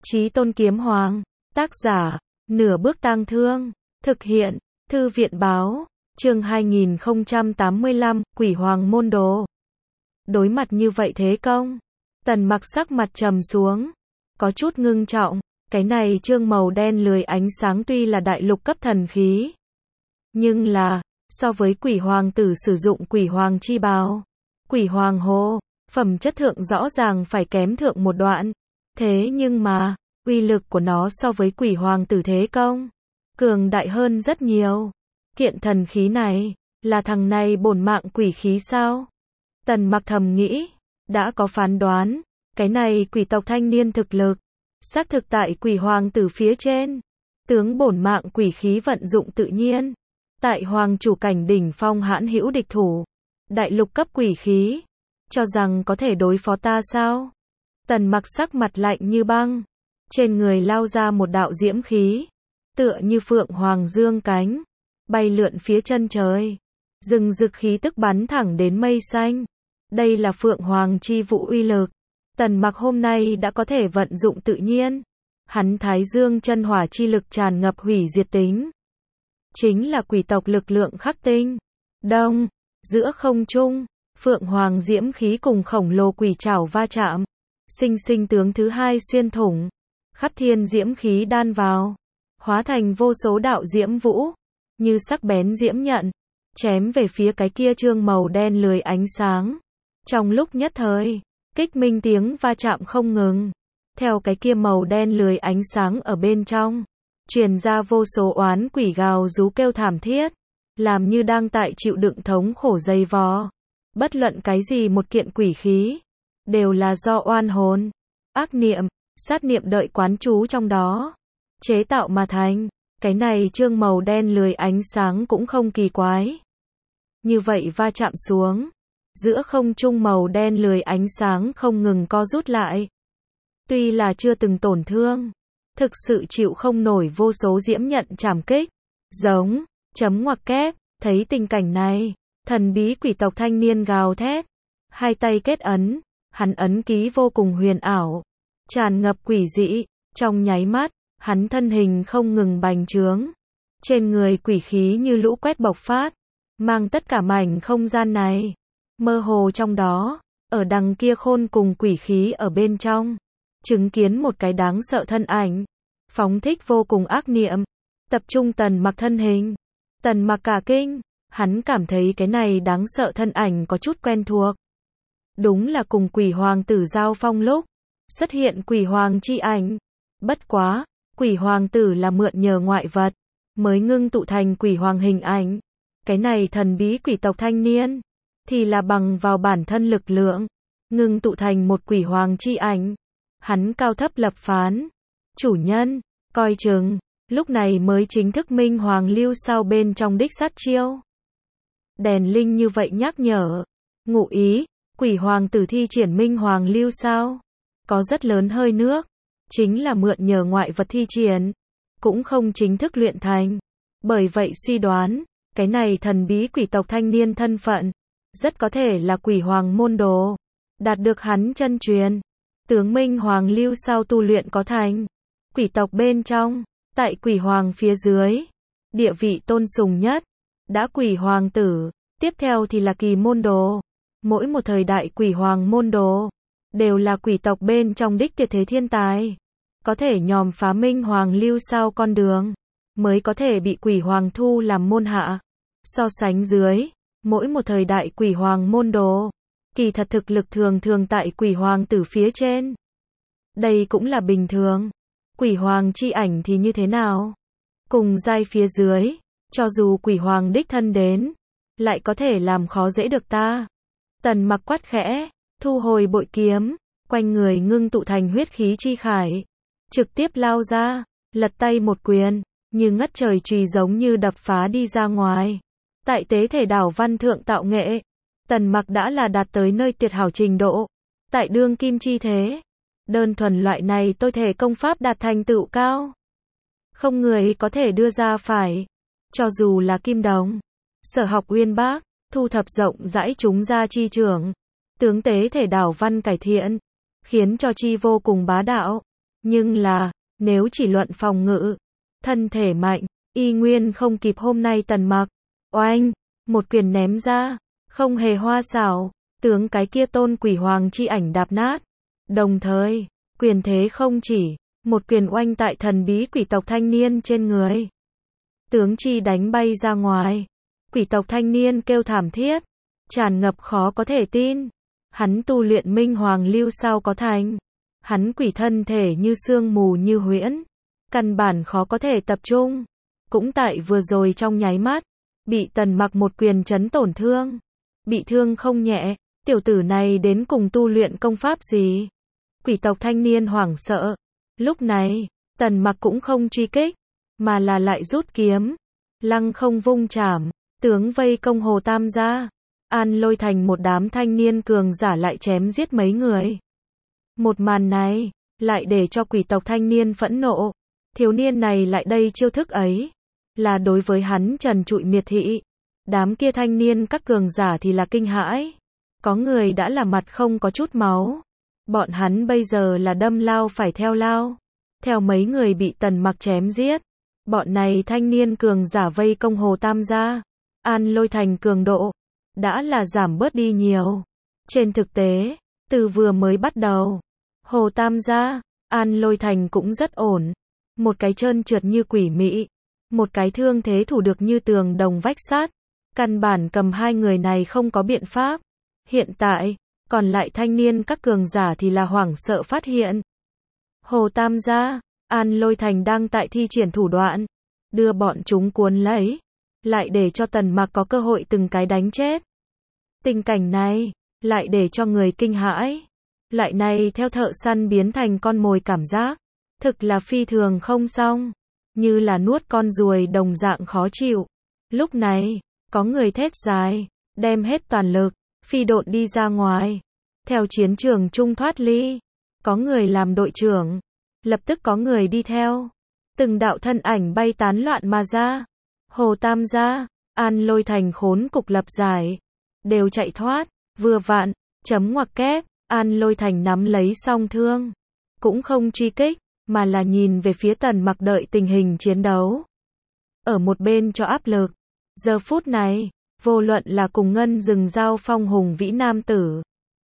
Chí Tôn Kiếm Hoàng, tác giả, Nửa Bước Tang Thương, thực hiện, Thư viện báo, chương 2085, Quỷ Hoàng môn đồ. Đối mặt như vậy thế công, Tần Mặc sắc mặt trầm xuống, có chút ngưng trọng, cái này chương màu đen lười ánh sáng tuy là đại lục cấp thần khí, nhưng là, so với Quỷ Hoàng tử sử dụng Quỷ Hoàng chi bào, Quỷ Hoàng hồ, phẩm chất thượng rõ ràng phải kém thượng một đoạn. Thế nhưng mà, uy lực của nó so với Quỷ Hoàng tử thế công, cường đại hơn rất nhiều. Kiện thần khí này, là thằng này bổn mạng quỷ khí sao? Tần Mặc thầm nghĩ, đã có phán đoán, cái này quỷ tộc thanh niên thực lực, xác thực tại Quỷ Hoàng tử phía trên. Tướng bổn mạng quỷ khí vận dụng tự nhiên, tại Hoàng chủ cảnh đỉnh phong hãn hữu địch thủ, đại lục cấp quỷ khí, cho rằng có thể đối phó ta sao? Tần Mặc sắc mặt lạnh như băng, trên người lao ra một đạo diễm khí, tựa như phượng hoàng dương cánh, bay lượn phía chân trời, rừng rực khí tức bắn thẳng đến mây xanh. Đây là phượng hoàng chi vũ uy lực. Tần Mặc hôm nay đã có thể vận dụng tự nhiên, hắn thái dương chân hỏa chi lực tràn ngập hủy diệt tính, chính là quỷ tộc lực lượng khắc tinh. Đông, giữa không trung, phượng hoàng diễm khí cùng khổng lồ quỷ trảo va chạm, sinh sinh tướng thứ hai xuyên thủng, khắp thiên diễm khí đan vào, hóa thành vô số đạo diễm vũ, như sắc bén diễm nhận, chém về phía cái kia chương màu đen lười ánh sáng. Trong lúc nhất thời, kích minh tiếng va chạm không ngừng, theo cái kia màu đen lười ánh sáng ở bên trong, truyền ra vô số oán quỷ gào rú kêu thảm thiết, làm như đang tại chịu đựng thống khổ dày vò. Bất luận cái gì một kiện quỷ khí, đều là do oan hồn, ác niệm, sát niệm đợi quán trú trong đó, chế tạo mà thành. Cái này chương màu đen lười ánh sáng cũng không kỳ quái. Như vậy va chạm xuống, giữa không trung màu đen lười ánh sáng không ngừng co rút lại. Tuy là chưa từng tổn thương, thực sự chịu không nổi vô số diễm nhận trảm kích. Giống, chấm ngoặc kép, thấy tình cảnh này, thần bí quỷ tộc thanh niên gào thét, hai tay kết ấn, hắn ấn ký vô cùng huyền ảo, tràn ngập quỷ dị, trong nháy mắt, hắn thân hình không ngừng bành trướng, trên người quỷ khí như lũ quét bộc phát, mang tất cả mảnh không gian này, mơ hồ trong đó, ở đằng kia khôn cùng quỷ khí ở bên trong, chứng kiến một cái đáng sợ thân ảnh, phóng thích vô cùng ác niệm, tập trung Tần Mặc thân hình. Tần Mặc cả kinh, hắn cảm thấy cái này đáng sợ thân ảnh có chút quen thuộc. Đúng là cùng Quỷ Hoàng tử giao phong lúc, xuất hiện Quỷ Hoàng chi ảnh. Bất quá, Quỷ Hoàng tử là mượn nhờ ngoại vật, mới ngưng tụ thành Quỷ Hoàng hình ảnh. Cái này thần bí quỷ tộc thanh niên, thì là bằng vào bản thân lực lượng, ngưng tụ thành một Quỷ Hoàng chi ảnh. Hắn cao thấp lập phán, chủ nhân, coi chừng, lúc này mới chính thức Minh Hoàng lưu sau bên trong đích sát chiêu. Đèn linh như vậy nhắc nhở, ngụ ý, Quỷ Hoàng tử thi triển Minh Hoàng lưu sao, có rất lớn hơi nước, chính là mượn nhờ ngoại vật thi triển, cũng không chính thức luyện thành. Bởi vậy suy đoán, cái này thần bí quỷ tộc thanh niên thân phận, rất có thể là Quỷ Hoàng môn đồ, đạt được hắn chân truyền. Tướng Minh Hoàng lưu sau tu luyện có thành, quỷ tộc bên trong, tại Quỷ Hoàng phía dưới, địa vị tôn sùng nhất, đã Quỷ Hoàng tử, tiếp theo thì là Kỳ môn đồ. Mỗi một thời đại Quỷ Hoàng môn đồ, đều là quỷ tộc bên trong đích tuyệt thế thiên tài, có thể nhòm phá Minh Hoàng lưu sau con đường, mới có thể bị Quỷ Hoàng thu làm môn hạ. So sánh dưới, mỗi một thời đại Quỷ Hoàng môn đồ, kỳ thật thực lực thường thường tại Quỷ Hoàng tử phía trên. Đây cũng là bình thường. Quỷ Hoàng chi ảnh thì như thế nào? Cùng giai phía dưới, cho dù Quỷ Hoàng đích thân đến, lại có thể làm khó dễ được ta. Tần Mặc quát khẽ, thu hồi bội kiếm, quanh người ngưng tụ thành huyết khí chi khải, trực tiếp lao ra, lật tay một quyền, như ngất trời chùy giống như đập phá đi ra ngoài. Tại tế thể đảo văn thượng tạo nghệ, Tần Mặc đã là đạt tới nơi tuyệt hảo trình độ. Tại đương kim chi thế, đơn thuần loại này tôi thể công pháp đạt thành tựu cao, không người có thể đưa ra phải. Cho dù là Kim Đồng, Sở Học uyên bác, thu thập rộng rãi chúng ra chi trưởng, tướng tế thể đảo văn cải thiện, khiến cho chi vô cùng bá đạo. Nhưng là, nếu chỉ luận phòng ngự, thân thể mạnh, y nguyên không kịp hôm nay Tần Mặc. Oanh, một quyền ném ra, không hề hoa xảo, tướng cái kia tôn quỷ hoàng chi ảnh đạp nát. Đồng thời, quyền thế không chỉ, một quyền oanh tại thần bí quỷ tộc thanh niên trên người. Tướng chi đánh bay ra ngoài. Quỷ tộc thanh niên kêu thảm thiết, tràn ngập khó có thể tin. Hắn tu luyện minh hoàng lưu sao có thành. Hắn quỷ thân thể như sương mù như huyễn, căn bản khó có thể tập trung. Cũng tại vừa rồi trong nháy mắt, bị Tần Mặc một quyền chấn tổn thương. Bị thương không nhẹ, tiểu tử này đến cùng tu luyện công pháp gì? Quỷ tộc thanh niên hoảng sợ. Lúc này, Tần Mặc cũng không truy kích, mà là lại rút kiếm, lăng không vung chảm, tướng vây công Hồ Tam gia. An Lôi Thành một đám thanh niên cường giả lại chém giết mấy người. Một màn này, lại để cho quỷ tộc thanh niên phẫn nộ. Thiếu niên này lại đây chiêu thức ấy, là đối với hắn trần trụi miệt thị. Đám kia thanh niên các cường giả thì là kinh hãi. Có người đã là mặt không có chút máu. Bọn hắn bây giờ là đâm lao phải theo lao. Theo mấy người bị Tần Mặc chém giết. Bọn này thanh niên cường giả vây công Hồ Tam gia. An Lôi Thành cường độ đã là giảm bớt đi nhiều. Trên thực tế, từ vừa mới bắt đầu, Hồ Tam gia, An Lôi Thành cũng rất ổn. Một cái trơn trượt như quỷ mị, một cái thương thế thủ được như tường đồng vách sắt. Căn bản cầm hai người này không có biện pháp. Hiện tại, còn lại thanh niên các cường giả thì là hoảng sợ phát hiện. Hồ Tam gia, An Lôi Thành đang tại thi triển thủ đoạn, đưa bọn chúng cuốn lấy, lại để cho Tần Mặc có cơ hội từng cái đánh chết. Tình cảnh này, lại để cho người kinh hãi. Lại này theo thợ săn biến thành con mồi cảm giác, thực là phi thường không xong, như là nuốt con ruồi đồng dạng khó chịu. Lúc này, có người thét dài, đem hết toàn lực, phi độn đi ra ngoài, theo chiến trường trung thoát ly. Có người làm đội trưởng, lập tức có người đi theo. Từng đạo thân ảnh bay tán loạn mà ra. Hồ Tam gia, An Lôi Thành khốn cục lập giải, đều chạy thoát, vừa vặn, chấm ngoặc kép, An Lôi Thành nắm lấy song thương, cũng không truy kích, mà là nhìn về phía Tần Mặc đợi tình hình chiến đấu. Ở một bên cho áp lực. Giờ phút này, vô luận là cùng Ngân Rừng giao phong hùng vĩ nam tử,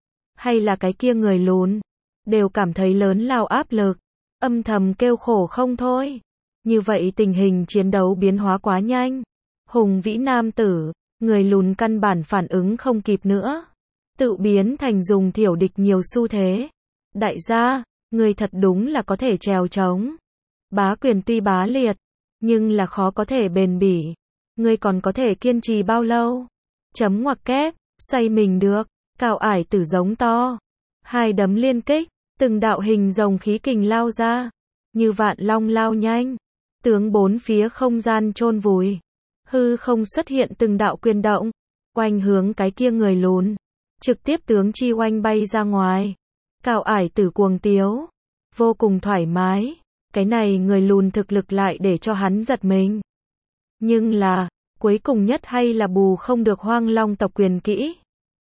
hay là cái kia người lùn, đều cảm thấy lớn lao áp lực, âm thầm kêu khổ không thôi. Như vậy tình hình chiến đấu biến hóa quá nhanh. Hùng vĩ nam tử, người lùn căn bản phản ứng không kịp nữa, tự biến thành dùng thiểu địch nhiều xu thế. Đại gia, người thật đúng là có thể trèo trống. Bá quyền tuy bá liệt, nhưng là khó có thể bền bỉ. Ngươi còn có thể kiên trì bao lâu? Chấm ngoặc kép, xoay mình được, Cao Ải Tử giống to. Hai đấm liên kích, từng đạo hình rồng khí kình lao ra, như vạn long lao nhanh. Tướng bốn phía không gian chôn vùi. Hư không xuất hiện từng đạo quyền động, oanh hướng cái kia người lùn. Trực tiếp tướng chi oanh bay ra ngoài. Cao Ải Tử cuồng tiếu, vô cùng thoải mái. Cái này người lùn thực lực lại để cho hắn giật mình. Nhưng là, cuối cùng nhất hay là bù không được Hoang Long tộc quyền kỹ.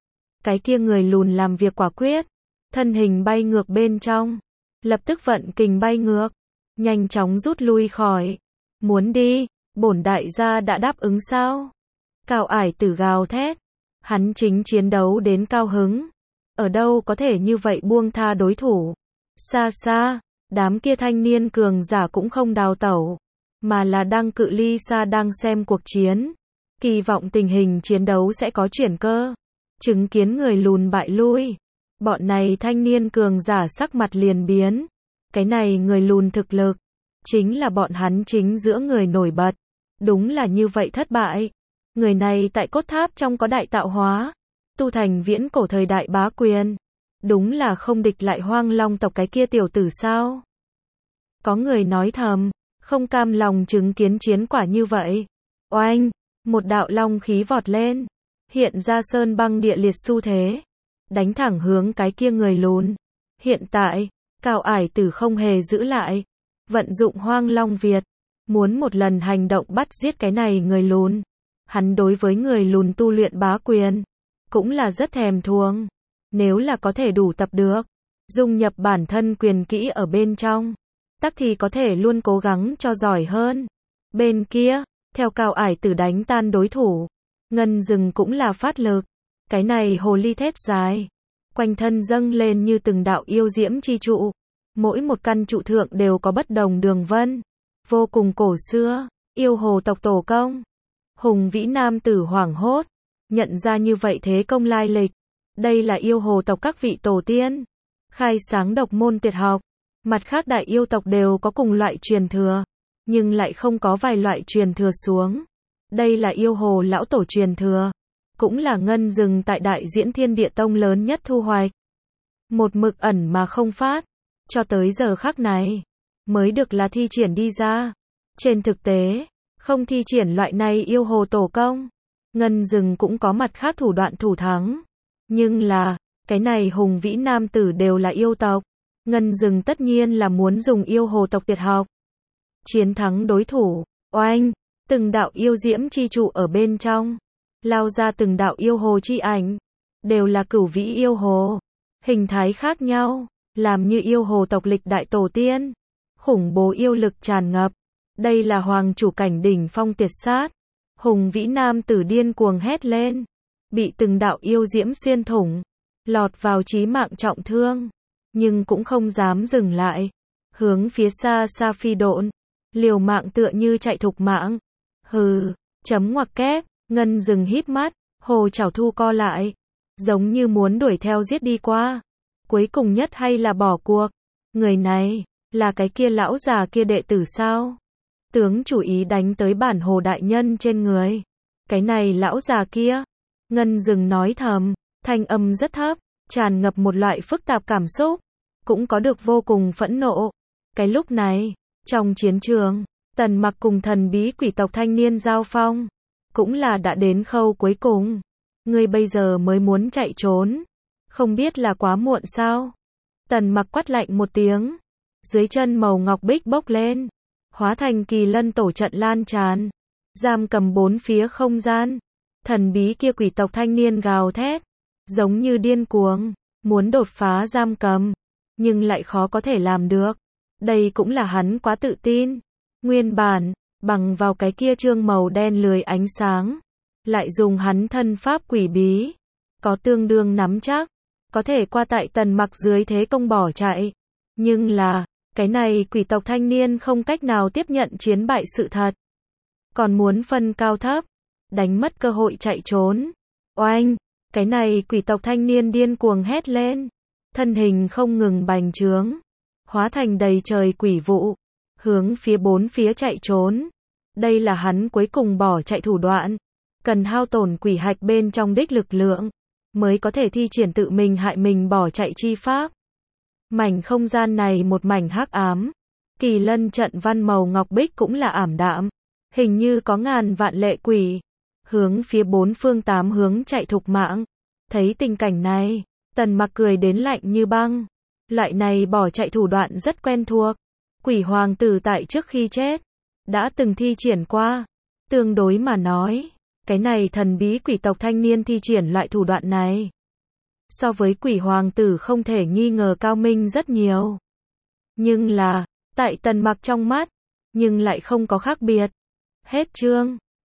Cái kia người lùn làm việc quả quyết, thân hình bay ngược bên trong, lập tức vận kình bay ngược, nhanh chóng rút lui khỏi. Muốn đi, bổn đại gia đã đáp ứng sao? Cao Ải Tử gào thét, hắn chính chiến đấu đến cao hứng, ở đâu có thể như vậy buông tha đối thủ. Xa xa, đám kia thanh niên cường giả cũng không đào tẩu, mà là đang cự ly xa đang xem cuộc chiến, kỳ vọng tình hình chiến đấu sẽ có chuyển cơ. Chứng kiến người lùn bại lui, bọn này thanh niên cường giả sắc mặt liền biến. Cái này người lùn thực lực, chính là bọn hắn chính giữa người nổi bật. Đúng là như vậy thất bại. Người này tại cốt tháp trong có đại tạo hóa, tu thành viễn cổ thời đại bá quyền. Đúng là không địch lại Hoang Long tộc cái kia tiểu tử sao? Có người nói thầm, không cam lòng chứng kiến chiến quả như vậy. Oanh, một đạo long khí vọt lên, hiện ra sơn băng địa liệt xu thế, đánh thẳng hướng cái kia người lùn. Hiện tại, Cao Ải Tử không hề giữ lại, vận dụng Hoang Long Việt, muốn một lần hành động bắt giết cái này người lùn. Hắn đối với người lùn tu luyện bá quyền, cũng là rất thèm thuồng. Nếu là có thể đủ tập được, dung nhập bản thân quyền kỹ ở bên trong, tắc thì có thể luôn cố gắng cho giỏi hơn. Bên kia, theo Cao Ải Tử đánh tan đối thủ, Ngân Dừng cũng là phát lực. Cái này hồ ly thét dài, quanh thân dâng lên như từng đạo yêu diễm chi trụ. Mỗi một căn trụ thượng đều có bất đồng đường vân, vô cùng cổ xưa, yêu hồ tộc tổ công. Hùng vĩ nam tử hoảng hốt, nhận ra như vậy thế công lai lịch. Đây là yêu hồ tộc các vị tổ tiên, khai sáng độc môn tuyệt học. Mặt khác đại yêu tộc đều có cùng loại truyền thừa, nhưng lại không có vài loại truyền thừa xuống. Đây là yêu hồ lão tổ truyền thừa, cũng là Ngân Dừng tại Đại Diễn Thiên Địa Tông lớn nhất thu hoạch. Một mực ẩn mà không phát, cho tới giờ khắc này, mới được là thi triển đi ra. Trên thực tế, không thi triển loại này yêu hồ tổ công, Ngân Dừng cũng có mặt khác thủ đoạn thủ thắng. Nhưng là, cái này hùng vĩ nam tử đều là yêu tộc. Ngân Dừng tất nhiên là muốn dùng yêu hồ tộc tuyệt học. Chiến thắng đối thủ, oanh, từng đạo yêu diễm chi trụ ở bên trong. Lao ra từng đạo yêu hồ chi ảnh. Đều là cửu vĩ yêu hồ. Hình thái khác nhau, làm như yêu hồ tộc lịch đại tổ tiên. Khủng bố yêu lực tràn ngập. Đây là hoàng chủ cảnh đỉnh phong tuyệt sát. Hùng vĩ nam tử điên cuồng hét lên. Bị từng đạo yêu diễm xuyên thủng. Lọt vào chí mạng trọng thương. Nhưng cũng không dám dừng lại. Hướng phía xa xa phi độn. Liều mạng tựa như chạy thục mạng. Hừ, chấm ngoặc kép. Ngân Dừng híp mắt. Hồ chảo thu co lại. Giống như muốn đuổi theo giết đi qua. Cuối cùng nhất hay là bỏ cuộc. Người này, là cái kia lão già kia đệ tử sao? Tướng chủ ý đánh tới bản hồ đại nhân trên người. Cái này lão già kia. Ngân Dừng nói thầm, thanh âm rất thấp, tràn ngập một loại phức tạp cảm xúc. Cũng có được vô cùng phẫn nộ. Cái lúc này, trong chiến trường, Tần Mặc cùng thần bí quỷ tộc thanh niên giao phong. Cũng là đã đến khâu cuối cùng. Ngươi bây giờ mới muốn chạy trốn. Không biết là quá muộn sao? Tần Mặc quát lạnh một tiếng. Dưới chân màu ngọc bích bốc lên. Hóa thành kỳ lân tổ trận lan tràn. Giam cầm bốn phía không gian. Thần bí kia quỷ tộc thanh niên gào thét. Giống như điên cuồng. Muốn đột phá giam cầm. Nhưng lại khó có thể làm được. Đây cũng là hắn quá tự tin. Nguyên bản, bằng vào cái kia trương màu đen lười ánh sáng. Lại dùng hắn thân pháp quỷ bí. Có tương đương nắm chắc. Có thể qua tại Tần Mặc dưới thế công bỏ chạy. Nhưng là, cái này quỷ tộc thanh niên không cách nào tiếp nhận chiến bại sự thật. Còn muốn phân cao thấp. Đánh mất cơ hội chạy trốn. Oanh! Cái này quỷ tộc thanh niên điên cuồng hét lên. Thân hình không ngừng bành trướng. Hóa thành đầy trời quỷ vụ. Hướng phía bốn phía chạy trốn. Đây là hắn cuối cùng bỏ chạy thủ đoạn. Cần hao tổn quỷ hạch bên trong đích lực lượng. Mới có thể thi triển tự mình hại mình bỏ chạy chi pháp. Mảnh không gian này một mảnh hắc ám. Kỳ lân trận văn màu ngọc bích cũng là ảm đạm. Hình như có ngàn vạn lệ quỷ. Hướng phía bốn phương tám hướng chạy thục mạng. Thấy tình cảnh này, Tần Mặc cười đến lạnh như băng. Loại này bỏ chạy thủ đoạn rất quen thuộc. Quỷ hoàng tử tại trước khi chết. Đã từng thi triển qua. Tương đối mà nói. Cái này thần bí quỷ tộc thanh niên thi triển loại thủ đoạn này. So với quỷ hoàng tử không thể nghi ngờ cao minh rất nhiều. Nhưng là, tại Tần Mặc trong mắt, nhưng lại không có khác biệt. Hết chương.